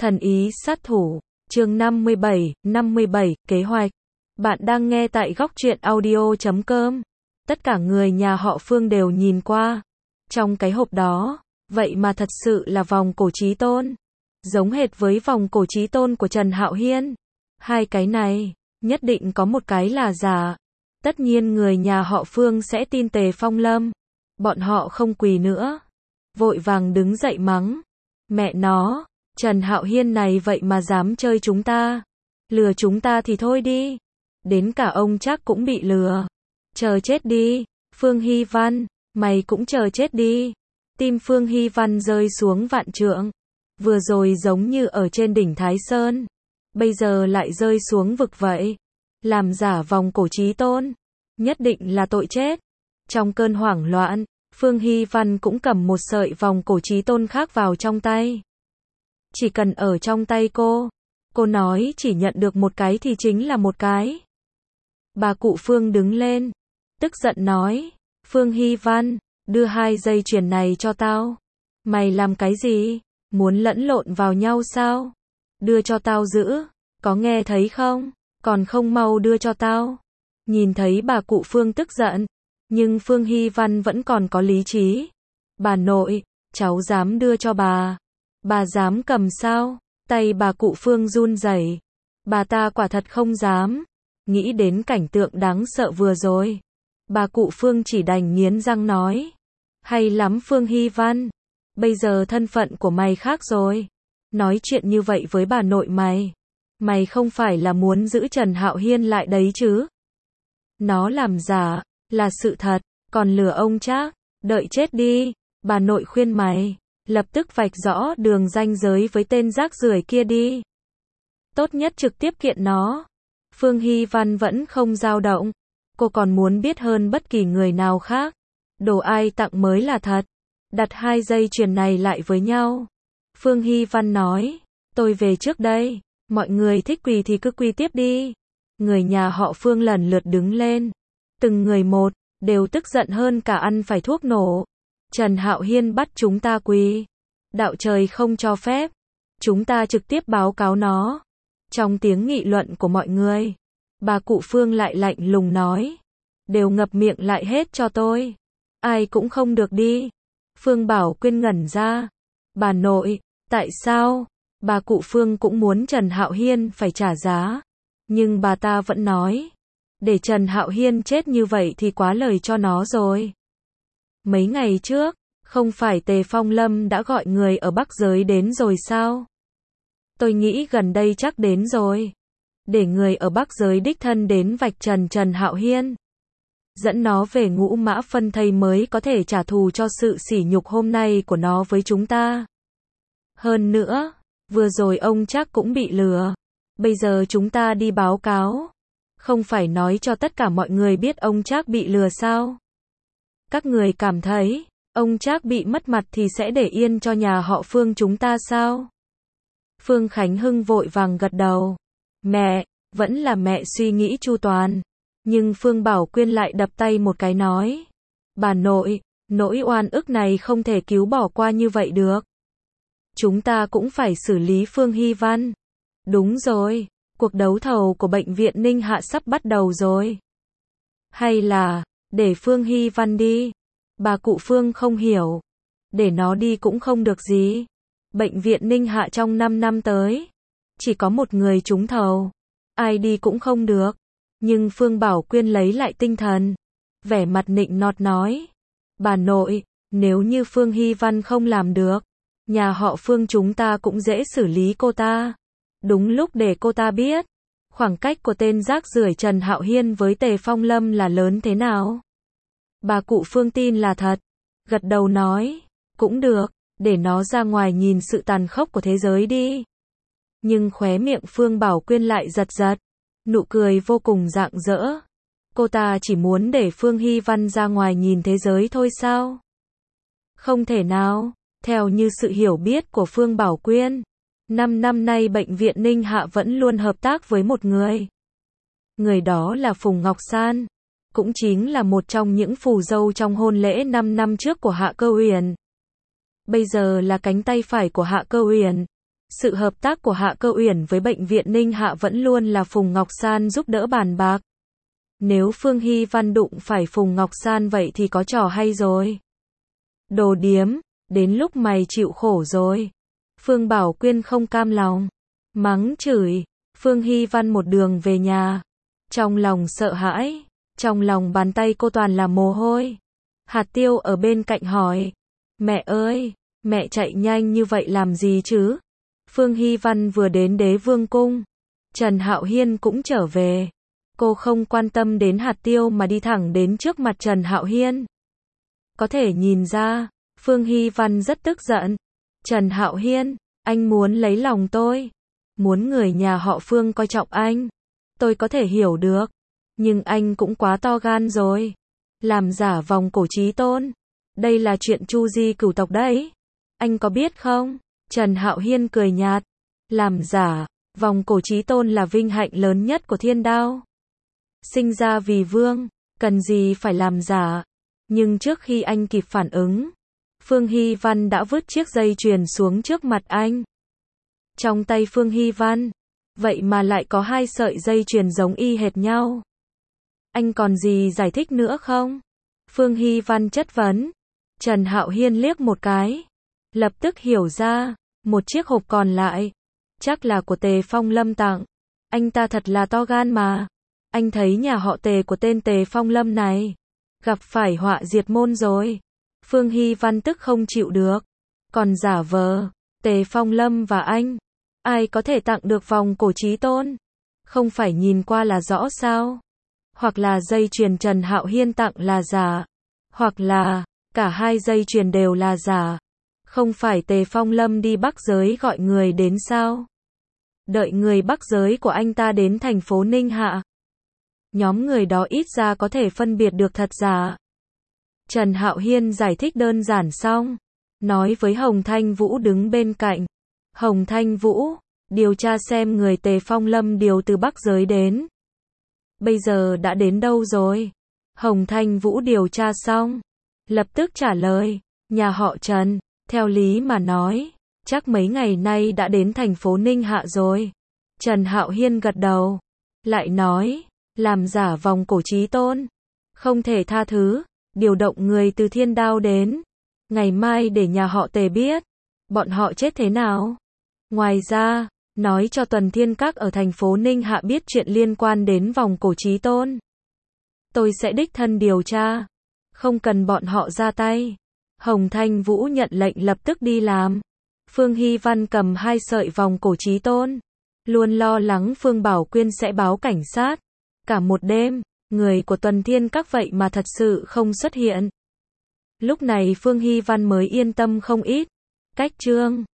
Thần ý sát thủ, chương 57, kế hoạch. Bạn đang nghe tại góc truyện audio.com. Tất cả người nhà họ Phương đều nhìn qua. Trong cái hộp đó, vậy mà thật sự là vòng cổ chí tôn. Giống hệt với vòng cổ chí tôn của Trần Hạo Hiên. Hai cái này, nhất định có một cái là giả. Tất nhiên người nhà họ Phương sẽ tin Tề Phong Lâm. Bọn họ không quỳ nữa. Vội vàng đứng dậy mắng. Mẹ nó, Trần Hạo Hiên này vậy mà dám chơi chúng ta. Lừa chúng ta thì thôi đi. Đến cả ông chắc cũng bị lừa. Chờ chết đi, Phương Hy Văn, mày cũng chờ chết đi. Tim Phương Hy Văn rơi xuống vạn trượng. Vừa rồi giống như ở trên đỉnh Thái Sơn. Bây giờ lại rơi xuống vực vậy. Làm giả vòng cổ chí tôn. Nhất định là tội chết. Trong cơn hoảng loạn, Phương Hy Văn cũng cầm một sợi vòng cổ chí tôn khác vào trong tay. Chỉ cần ở trong tay cô nói chỉ nhận được một cái thì chính là một cái. Bà cụ Phương đứng lên, tức giận nói, Phương Hy Văn, đưa 2 dây chuyền này cho tao. Mày làm cái gì? Muốn lẫn lộn vào nhau sao? Đưa cho tao giữ, có nghe thấy không? Còn không mau đưa cho tao. Nhìn thấy bà cụ Phương tức giận, nhưng Phương Hy Văn vẫn còn có lý trí. Bà nội, cháu dám đưa cho bà. Bà dám cầm sao? Tay bà cụ Phương run rẩy. Bà ta quả thật không dám. Nghĩ đến cảnh tượng đáng sợ vừa rồi. Bà cụ Phương chỉ đành nghiến răng nói. Hay lắm Phương Hy Văn. Bây giờ thân phận của mày khác rồi. Nói chuyện như vậy với bà nội mày. Mày không phải là muốn giữ Trần Hạo Hiên lại đấy chứ? Nó làm giả, là sự thật, còn lừa ông chắc. Đợi chết đi, bà nội khuyên mày. Lập tức vạch rõ đường ranh giới với tên rác rưởi kia đi. Tốt nhất trực tiếp kiện nó. Phương Hy Văn vẫn không dao động. Cô còn muốn biết hơn bất kỳ người nào khác. Đồ ai tặng mới là thật. Đặt 2 dây chuyền này lại với nhau. Phương Hy Văn nói, tôi về trước đây. Mọi người thích quỳ thì cứ quỳ tiếp đi. Người nhà họ Phương lần lượt đứng lên. Từng người một, đều tức giận hơn cả ăn phải thuốc nổ. Trần Hạo Hiên bắt chúng ta quỳ. Đạo trời không cho phép. Chúng ta trực tiếp báo cáo nó. Trong tiếng nghị luận của mọi người, bà cụ Phương lại lạnh lùng nói. Đều ngập miệng lại hết cho tôi. Ai cũng không được đi. Phương Bảo Quyên ngẩn ra. Bà nội, tại sao? Bà cụ Phương cũng muốn Trần Hạo Hiên phải trả giá. Nhưng bà ta vẫn nói. Để Trần Hạo Hiên chết như vậy thì quá lời cho nó rồi. Mấy ngày trước, không phải Tề Phong Lâm đã gọi người ở Bắc Giới đến rồi sao? Tôi nghĩ gần đây chắc đến rồi. Để người ở Bắc Giới đích thân đến vạch trần Trần Hạo Hiên. Dẫn nó về Ngũ Mã Phân Thây mới có thể trả thù cho sự sỉ nhục hôm nay của nó với chúng ta. Hơn nữa, vừa rồi ông chắc cũng bị lừa. Bây giờ chúng ta đi báo cáo. Không phải nói cho tất cả mọi người biết ông chắc bị lừa sao? Các người cảm thấy, ông chắc bị mất mặt thì sẽ để yên cho nhà họ Phương chúng ta sao? Phương Khánh Hưng vội vàng gật đầu. Mẹ, vẫn là mẹ suy nghĩ chu toàn. Nhưng Phương Bảo Quyên lại đập tay một cái nói. Bà nội, nỗi oan ức này không thể cứu bỏ qua như vậy được. Chúng ta cũng phải xử lý Phương Hy Văn. Đúng rồi, cuộc đấu thầu của bệnh viện Ninh Hạ sắp bắt đầu rồi. Hay là, để Phương Hy Văn đi. Bà cụ Phương không hiểu. Để nó đi cũng không được gì. Bệnh viện Ninh Hạ trong 5 năm tới. Chỉ có một người trúng thầu. Ai đi cũng không được. Nhưng Phương Bảo Quyên lấy lại tinh thần. Vẻ mặt nịnh nọt nói. Bà nội, nếu như Phương Hy Văn không làm được. Nhà họ Phương chúng ta cũng dễ xử lý cô ta. Đúng lúc để cô ta biết. Khoảng cách của tên rác rưởi Trần Hạo Hiên với Tề Phong Lâm là lớn thế nào. Bà cụ Phương tin là thật. Gật đầu nói. Cũng được, để nó ra ngoài nhìn sự tàn khốc của thế giới đi. Nhưng khóe miệng Phương Bảo Quyên lại giật giật. Nụ cười vô cùng rạng rỡ. Cô ta chỉ muốn để Phương Hy Văn ra ngoài nhìn thế giới thôi sao? Không thể nào. Theo như sự hiểu biết của Phương Bảo Quyên, 5 năm nay bệnh viện Ninh Hạ vẫn luôn hợp tác với một người. Người đó là Phùng Ngọc San. Cũng chính là một trong những phù dâu trong hôn lễ 5 năm trước của Hạ Cơ Uyển. Bây giờ là cánh tay phải của Hạ Cơ Uyển. Sự hợp tác của Hạ Cơ Uyển với bệnh viện Ninh Hạ vẫn luôn là Phùng Ngọc San giúp đỡ bàn bạc. Nếu Phương Hy Văn đụng phải Phùng Ngọc San vậy thì có trò hay rồi. Đồ điếm, đến lúc mày chịu khổ rồi. Phương Bảo Quyên không cam lòng, mắng chửi. Phương Hy Văn một đường về nhà, trong lòng sợ hãi, trong lòng bàn tay cô toàn là mồ hôi. Hạt Tiêu ở bên cạnh hỏi, mẹ ơi, mẹ chạy nhanh như vậy làm gì chứ? Phương Hy Văn vừa đến Đế Vương Cung, Trần Hạo Hiên cũng trở về. Cô không quan tâm đến Hạt Tiêu mà đi thẳng đến trước mặt Trần Hạo Hiên. Có thể nhìn ra, Phương Hy Văn rất tức giận. Trần Hạo Hiên, anh muốn lấy lòng tôi, muốn người nhà họ Phương coi trọng anh. Tôi có thể hiểu được, nhưng anh cũng quá to gan rồi. Làm giả vòng cổ Chí Tôn, đây là chuyện Chu Di cửu tộc đấy. Anh có biết không? Trần Hạo Hiên cười nhạt. Làm giả vòng cổ Chí Tôn là vinh hạnh lớn nhất của Thiên Đao. Sinh ra vì vương, cần gì phải làm giả. Nhưng trước khi anh kịp phản ứng, Phương Hy Văn đã vứt chiếc dây chuyền xuống trước mặt anh. Trong tay Phương Hy Văn, vậy mà lại có 2 sợi dây chuyền giống y hệt nhau. Anh còn gì giải thích nữa không? Phương Hy Văn chất vấn. Trần Hạo Hiên liếc một cái, lập tức hiểu ra, một chiếc hộp còn lại, chắc là của Tề Phong Lâm tặng. Anh ta thật là to gan mà. Anh thấy nhà họ Tề của tên Tề Phong Lâm này gặp phải họa diệt môn rồi. Phương Hy Văn tức không chịu được, còn giả vờ. Tề Phong Lâm và anh, ai có thể tặng được vòng cổ Chí Tôn? Không phải nhìn qua là rõ sao? Hoặc là dây chuyền Trần Hạo Hiên tặng là giả, hoặc là cả 2 dây chuyền đều là giả. Không phải Tề Phong Lâm đi Bắc Giới gọi người đến sao? Đợi người Bắc Giới của anh ta đến thành phố Ninh Hạ, nhóm người đó ít ra có thể phân biệt được thật giả. Trần Hạo Hiên giải thích đơn giản xong, nói với Hồng Thanh Vũ đứng bên cạnh. Hồng Thanh Vũ, điều tra xem người Tề Phong Lâm điều từ Bắc Giới đến. Bây giờ đã đến đâu rồi? Hồng Thanh Vũ điều tra xong, lập tức trả lời, nhà họ Trần, theo lý mà nói, chắc mấy ngày nay đã đến thành phố Ninh Hạ rồi. Trần Hạo Hiên gật đầu, lại nói, làm giả vòng cổ Chí Tôn, không thể tha thứ, điều động người từ Thiên Đao đến, ngày mai để nhà họ Tề biết, bọn họ chết thế nào. Ngoài ra, nói cho Tuần Thiên Các ở thành phố Ninh Hạ biết chuyện liên quan đến vòng cổ Chí Tôn. Tôi sẽ đích thân điều tra, không cần bọn họ ra tay. Hồng Thanh Vũ nhận lệnh lập tức đi làm. Phương Hy Văn cầm 2 sợi vòng cổ Chí Tôn, luôn lo lắng Phương Bảo Quyên sẽ báo cảnh sát. Cả một đêm, người của Tuần Thiên Các vậy mà thật sự không xuất hiện. Lúc này Phương Hy Văn mới yên tâm không ít. Cách chương